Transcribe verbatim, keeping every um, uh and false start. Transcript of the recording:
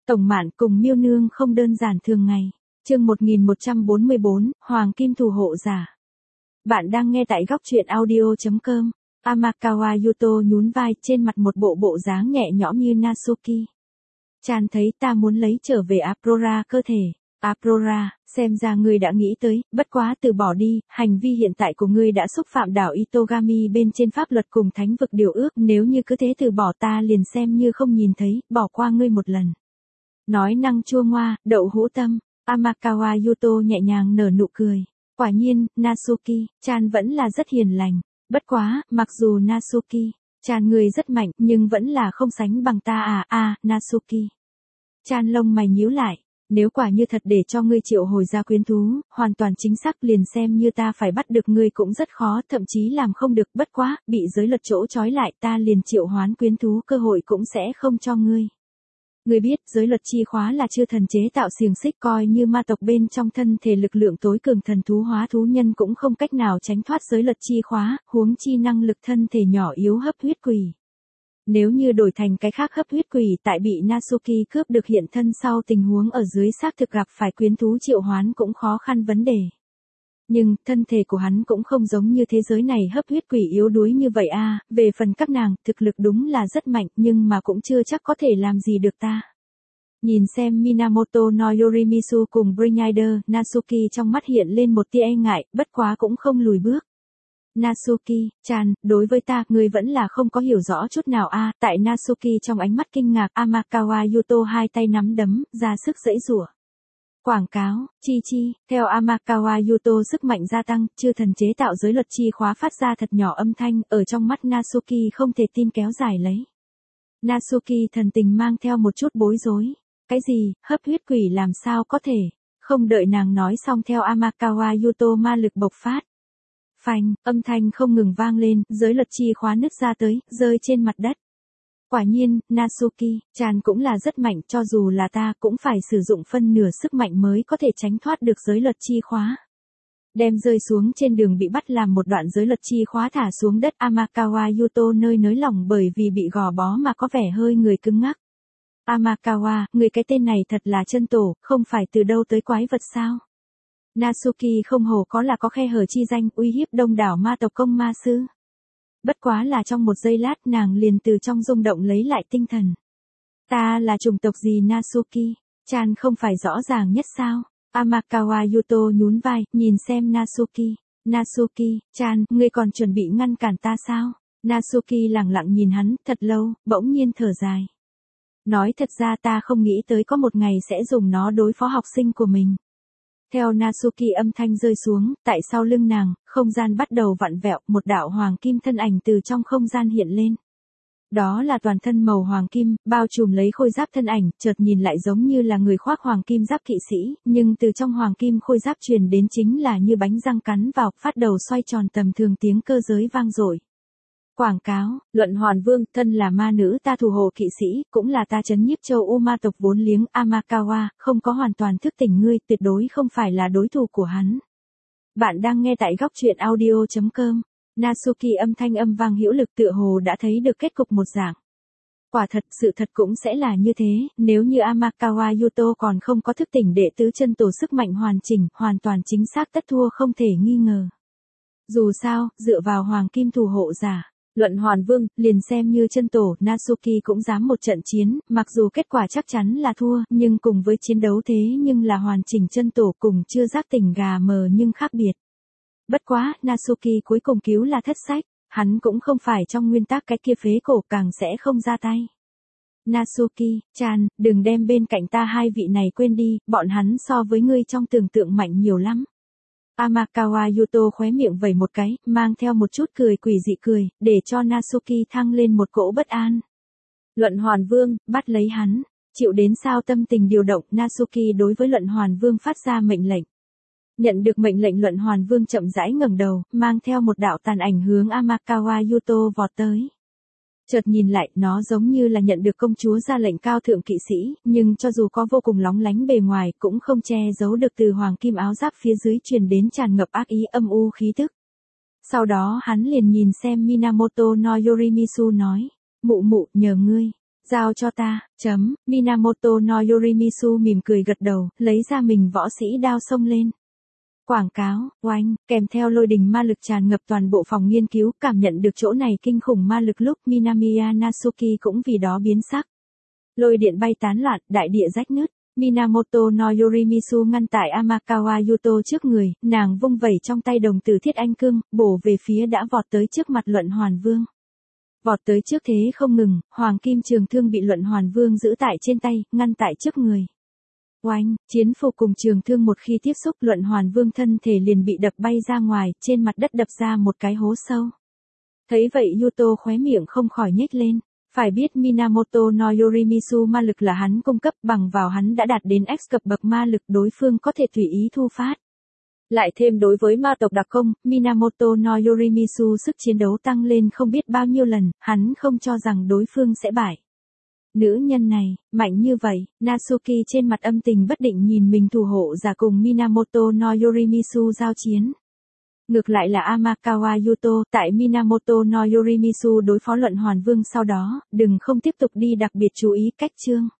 Tổng Mạn cùng Miêu Nương không đơn giản thường ngày. Chương một nghìn một trăm bốn mươi bốn, Hoàng Kim thủ hộ giả. Bạn đang nghe tại góc truyện audio chấm com. Amakawa Yuto nhún vai, trên mặt một bộ bộ dáng nhẹ nhõm như Natsuki. Chan thấy ta muốn lấy trở về Aurora cơ thể. Aurora, xem ra ngươi đã nghĩ tới, bất quá từ bỏ đi, hành vi hiện tại của ngươi đã xúc phạm đảo Itogami bên trên pháp luật cùng thánh vực điều ước, nếu như cứ thế từ bỏ ta liền xem như không nhìn thấy, bỏ qua ngươi một lần. Nói năng chua ngoa, đậu hũ tâm, Amakawa Yuto nhẹ nhàng nở nụ cười. Quả nhiên, Natsuki, Chan vẫn là rất hiền lành. Bất quá, mặc dù Natsuki, Chan người rất mạnh, nhưng vẫn là không sánh bằng ta à, à, Natsuki. Chan lông mày nhíu lại, nếu quả như thật để cho ngươi triệu hồi ra quyến thú, hoàn toàn chính xác liền xem như ta phải bắt được ngươi cũng rất khó, thậm chí làm không được, bất quá, bị giới luật chỗ trói lại ta liền triệu hoán quyến thú cơ hội cũng sẽ không cho ngươi. Ngươi biết, giới luật chi khóa là chư thần chế tạo xiềng xích, coi như ma tộc bên trong thân thể lực lượng tối cường thần thú hóa thú nhân cũng không cách nào tránh thoát giới luật chi khóa, huống chi năng lực thân thể nhỏ yếu hấp huyết quỷ. Nếu như đổi thành cái khác, hấp huyết quỷ tại bị Natsuki cướp được hiện thân sau tình huống ở dưới xác thực gặp phải quyến thú triệu hoán cũng khó khăn vấn đề. Nhưng, thân thể của hắn cũng không giống như thế giới này hấp huyết quỷ yếu đuối như vậy a. À, về phần các nàng, thực lực đúng là rất mạnh, nhưng mà cũng chưa chắc có thể làm gì được ta. Nhìn xem Minamoto no Yorimizu cùng Brinhider, Natsuki trong mắt hiện lên một tia e ngại, bất quá cũng không lùi bước. Natsuki, Chan, đối với ta, ngươi vẫn là không có hiểu rõ chút nào a. À, tại Natsuki trong ánh mắt kinh ngạc, Amakawa Yuto hai tay nắm đấm, ra sức giãy giụa. Quảng cáo, chi chi, theo Amakawa Yuto sức mạnh gia tăng, chư thần chế tạo giới luật chi khóa phát ra thật nhỏ âm thanh, ở trong mắt Natsuki không thể tin kéo dài lấy. Natsuki thần tình mang theo một chút bối rối. Cái gì, hấp huyết quỷ làm sao có thể, không đợi nàng nói xong theo Amakawa Yuto ma lực bộc phát. Phanh, âm thanh không ngừng vang lên, giới luật chi khóa nứt ra tới, rơi trên mặt đất. Quả nhiên, Natsuki, Chan cũng là rất mạnh, cho dù là ta cũng phải sử dụng phân nửa sức mạnh mới có thể tránh thoát được giới luật chi khóa. Đem rơi xuống trên đường bị bắt làm một đoạn giới luật chi khóa thả xuống đất, Amakawa Yuto nơi nới lỏng bởi vì bị gò bó mà có vẻ hơi người cứng ngắc. Amakawa, người cái tên này thật là chân tổ, không phải từ đâu tới quái vật sao? Natsuki không hổ có là có khe hở chi danh, uy hiếp đông đảo ma tộc công ma sư. Bất quá là trong một giây lát nàng liền từ trong rung động lấy lại tinh thần. Ta là chủng tộc gì Natsuki? Chan không phải rõ ràng nhất sao? Amakawa Yuto nhún vai, nhìn xem Natsuki. Natsuki, Chan, ngươi còn chuẩn bị ngăn cản ta sao? Natsuki lặng lặng nhìn hắn, thật lâu, bỗng nhiên thở dài. Nói thật ra ta không nghĩ tới có một ngày sẽ dùng nó đối phó học sinh của mình. Theo Natsuki âm thanh rơi xuống, tại sau lưng nàng, không gian bắt đầu vặn vẹo, một đạo hoàng kim thân ảnh từ trong không gian hiện lên. Đó là toàn thân màu hoàng kim, bao trùm lấy khôi giáp thân ảnh, chợt nhìn lại giống như là người khoác hoàng kim giáp kỵ sĩ, nhưng từ trong hoàng kim khôi giáp truyền đến chính là như bánh răng cắn vào, phát đầu xoay tròn tầm thường tiếng cơ giới vang dội. Quảng cáo, Luận Hoàn Vương, thân là ma nữ ta thủ hộ kỵ sĩ, cũng là ta trấn nhiếp châu U ma tộc vốn liếng, Amakawa, không có hoàn toàn thức tỉnh ngươi, tuyệt đối không phải là đối thủ của hắn. Bạn đang nghe tại góc truyện audio chấm com. Natsuki âm thanh âm vang hữu lực tựa hồ đã thấy được kết cục một dạng. Quả thật, sự thật cũng sẽ là như thế, nếu như Amakawa Yuto còn không có thức tỉnh đệ tứ chân tổ sức mạnh hoàn chỉnh, hoàn toàn chính xác tất thua không thể nghi ngờ. Dù sao, dựa vào hoàng kim thủ hộ giả. Luận Hoàn Vương, liền xem như chân tổ, Natsuki cũng dám một trận chiến, mặc dù kết quả chắc chắn là thua, nhưng cùng với chiến đấu thế nhưng là hoàn chỉnh chân tổ cùng chưa giác tỉnh gà mờ nhưng khác biệt. Bất quá, Natsuki cuối cùng cứu là thất sách, hắn cũng không phải trong nguyên tắc cái kia phế cổ càng sẽ không ra tay. Natsuki, Chan, đừng đem bên cạnh ta hai vị này quên đi, bọn hắn so với ngươi trong tưởng tượng mạnh nhiều lắm. Amakawa Yuto khóe miệng vẩy một cái, mang theo một chút cười quỷ dị cười, để cho Natsuki thăng lên một cỗ bất an. Luận Hoàn Vương, bắt lấy hắn, chịu đến sao tâm tình điều động, Natsuki đối với Luận Hoàn Vương phát ra mệnh lệnh. Nhận được mệnh lệnh Luận Hoàn Vương chậm rãi ngẩng đầu, mang theo một đạo tàn ảnh hướng Amakawa Yuto vọt tới. Chợt nhìn lại, nó giống như là nhận được công chúa ra lệnh cao thượng kỵ sĩ, nhưng cho dù có vô cùng lóng lánh bề ngoài, cũng không che giấu được từ hoàng kim áo giáp phía dưới truyền đến tràn ngập ác ý âm u khí tức. Sau đó hắn liền nhìn xem Minamoto no Yorimizu nói, mụ mụ, nhờ ngươi. Giao cho ta, chấm, Minamoto no Yorimizu mỉm cười gật đầu, lấy ra mình võ sĩ đao xông lên. Quảng cáo, oanh, kèm theo lôi đình ma lực tràn ngập toàn bộ phòng nghiên cứu, cảm nhận được chỗ này kinh khủng ma lực lúc Minamiya Natsuki cũng vì đó biến sắc. Lôi điện bay tán loạn, đại địa rách nứt. Minamoto no Yorimizu ngăn tại Amakawa Yuto trước người, nàng vung vẩy trong tay đồng tử thiết anh cương, bổ về phía đã vọt tới trước mặt Luận Hoàn Vương. Vọt tới trước thế không ngừng, hoàng kim trường thương bị Luận Hoàn Vương giữ tại trên tay, ngăn tại trước người. Oanh, chiến phục cùng trường thương một khi tiếp xúc Luận Hoàn Vương thân thể liền bị đập bay ra ngoài, trên mặt đất đập ra một cái hố sâu. Thấy vậy Yuto khóe miệng không khỏi nhếch lên. Phải biết Minamoto no Yorimizu ma lực là hắn cung cấp, bằng vào hắn đã đạt đến X cấp bậc ma lực, đối phương có thể tùy ý thu phát. Lại thêm đối với ma tộc đặc công, Minamoto no Yorimizu sức chiến đấu tăng lên không biết bao nhiêu lần, hắn không cho rằng đối phương sẽ bại. Nữ nhân này, mạnh như vậy, Natsuki trên mặt âm tình bất định nhìn mình thủ hộ giả cùng Minamoto no Yorimizu giao chiến. Ngược lại là Amakawa Yuto, tại Minamoto no Yorimizu đối phó Luận Hoàn Vương sau đó, đừng không tiếp tục đi đặc biệt chú ý cách chương.